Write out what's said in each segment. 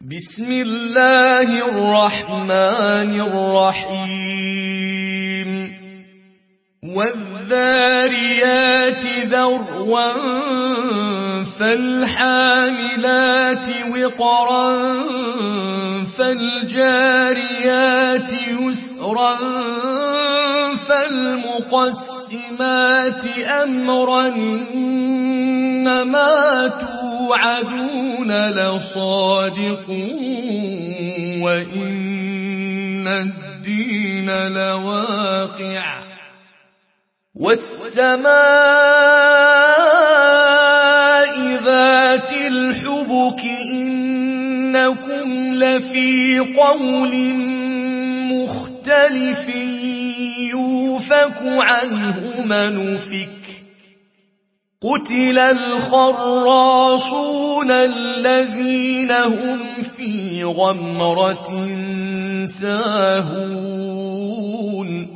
بسم الله الرحمن الرحيم والذاريات ذروا فالحاملات وقرا فالجاريات يسرا فالمقسمات أمرا إنما توعدون لصادق وإن الدين لواقع والسماء ذات الحبك إنكم لفي قول مختلف يوفك عنه من أفك قتل الخراصون الذين هم في غمرة ساهون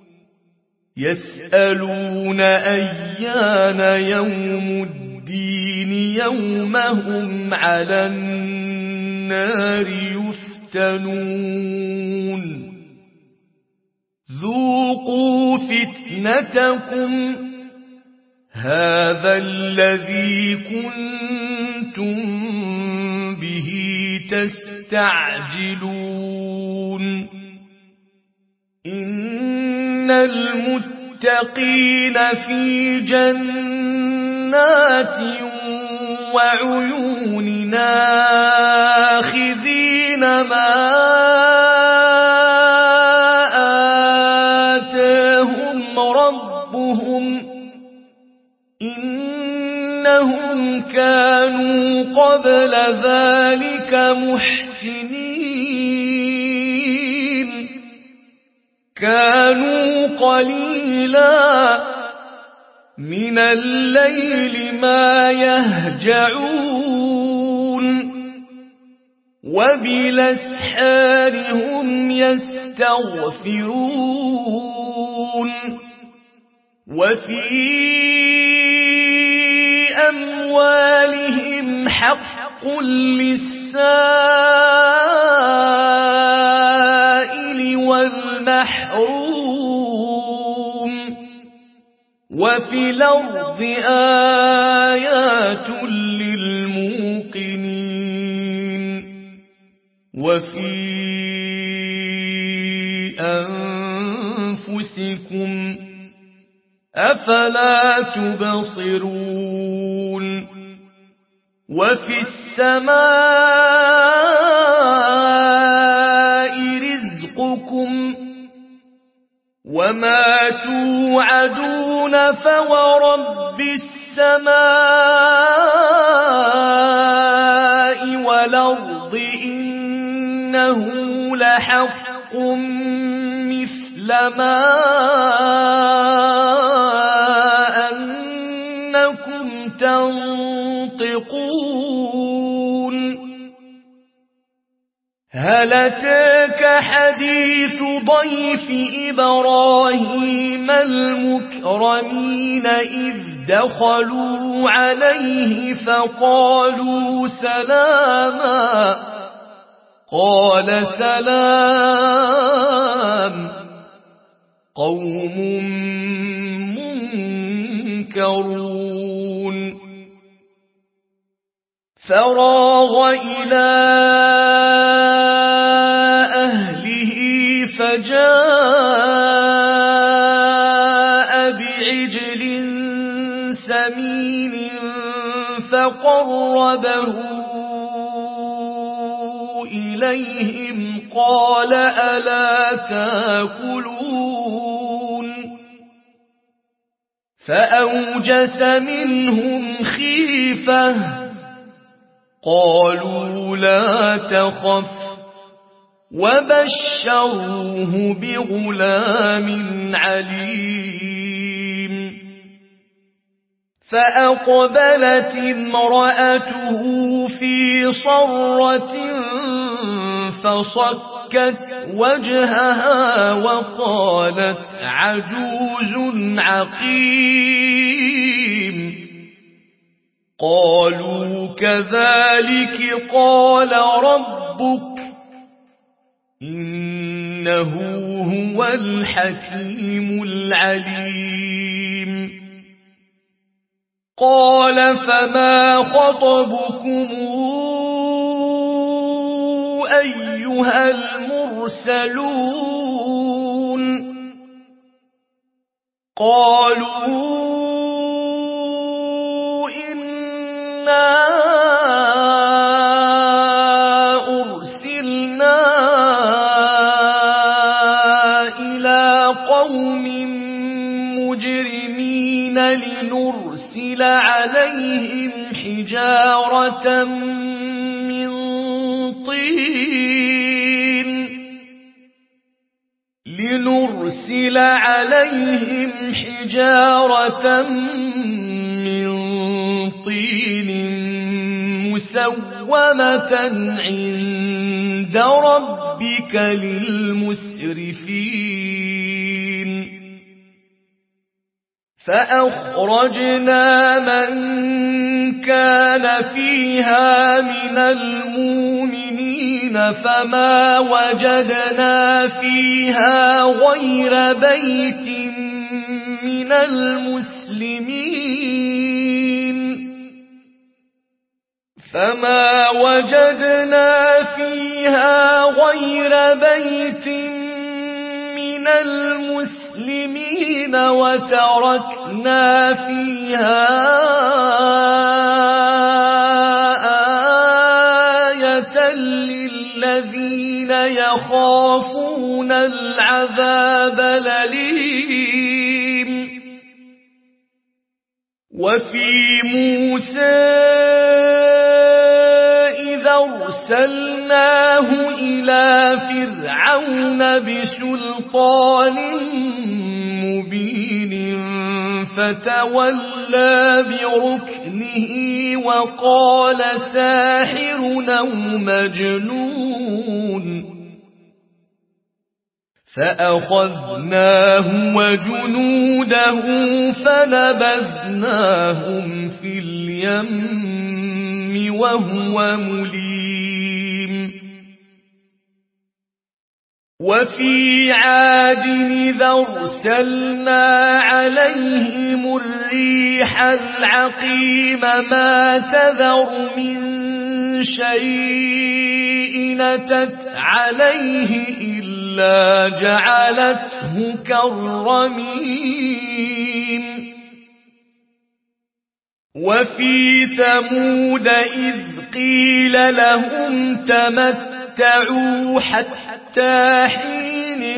يسألون أيان يوم الدين يوم هم على النار يفتنون ذوقوا فتنتكم هذا الذي كنتم به تستعجلون إن المتقين في جنات وعيون آخذين ما آتاهم ربهم إنهم كانوا قبل ذلك محسنين كانوا قليلا من الليل ما يهجعون وبالأسحار هم يستغفرون وفي أموالهم حق للسائل والمحروم وفي الأرض آيات للموقنين وفي أنفسكم أفلا تبصرون وفي السماء رزقكم وما توعدون فورب السماء والأرض إنه لحق مثل ما أنكم تنطقون هل أتاك حديث ضيف إبراهيم المكرمين إذ دخلوا عليه فقالوا سلاما قال سلام قوم منكرون فراغ إلى أهله فجاء بعجل سمين فقربه إليهم قال ألا تاكلون فأوجس منهم خيفة قالوا لا تخف وبشروه بغلام عليم فأقبلت امرأته في صرة فصكت وجهها وقالت عجوز عقيم قالوا كذلك قال ربك إنه هو الحكيم العليم قال فما خطبكم أيها المرسلون قالوا إنا أرسلنا إلى قوم مجرمين لنرسل عليهم حجارة من طين مسومة عند ربك للمسرفين فأخرجنا من كان فيها من المؤمنين فما وجدنا فيها غير بيت من المسلمين وتركنا فيها آية للذين يخافون العذاب الأليم وفي موسى إذا أرسلناه إلى فرعون بسلطان مبين فتولى بركنه وقال ساحر أو مجنون فأخذناه وجنوده فنبذناهم في اليم وهو مليم وفي عاد إذا أرسلنا عليهم الريح العقيم ما تذر من شيء أتت عليه إلا جعلته كالرميم وفي ثمود إذ قيل لهم تمتعوا حتى حين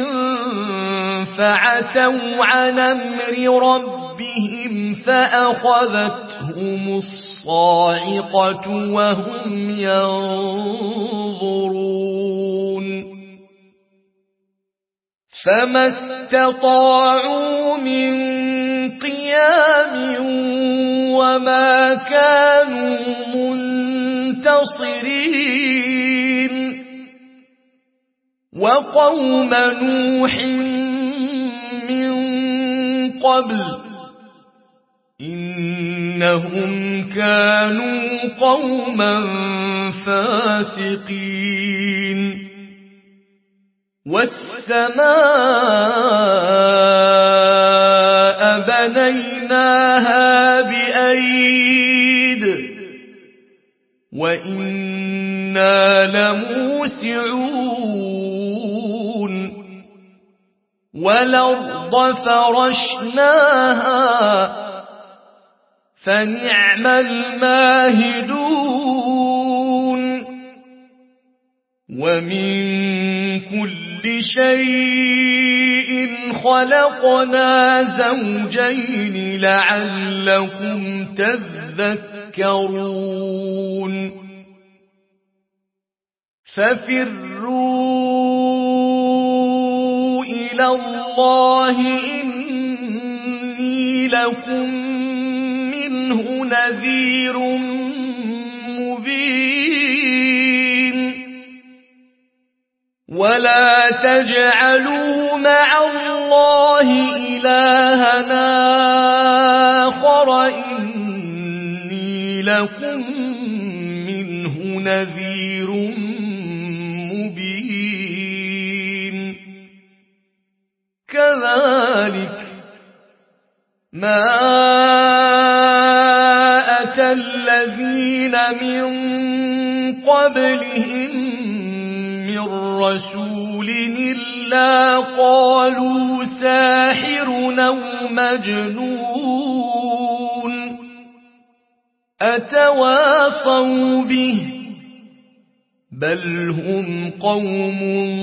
فعتوا عن أمر ربهم فأخذتهم الصاعقة وهم ينظرون فما استطاعوا من قيام وما كانوا منتصرين وقوم نوح من قبل إنهم كانوا قوما فاسقين والسماء بنيناها بأيد وإنا لموسعون والأرض فرشناها فنعم الماهدون ومن كل شيء خلقنا زوجين لعلكم تذكرون ففروا إلى الله إني لكم منه نذير مبين ولا تجعلوا مع الله إلهنا آخر إني لكم منه نذير مبين كذلك ما أتى الذين من قبلهم من رسول إلا قالوا ساحر أو مجنون أتواصوا به بل هم قوم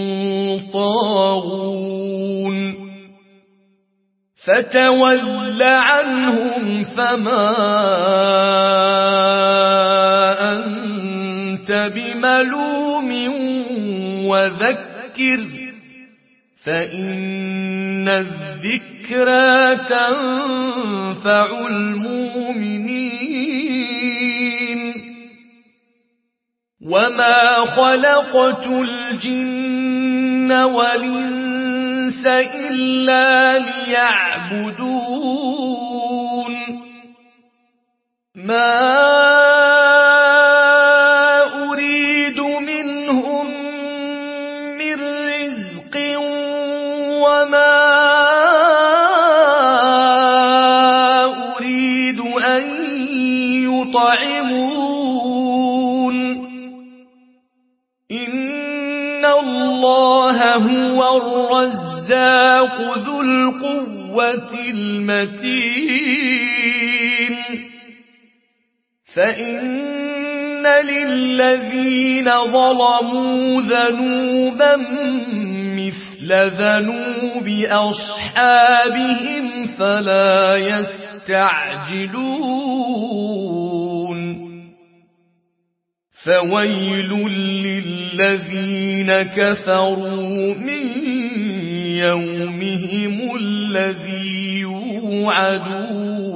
طاغون فتول عنهم فما أنت بملوم وذكر فإن الذكرى تنفع المؤمنين وما خلقت الجن والإنس إلا ليعبدون ما أريد منهم من رزق وما أريد أن يطعمون إن الله هو الرزاق ذو القوة المتين فإن للذين ظلموا ذنوبا مثل ذنوب أصحابهم فلا يستعجلون فويل للذين كفروا من يومهم الذي يوعدون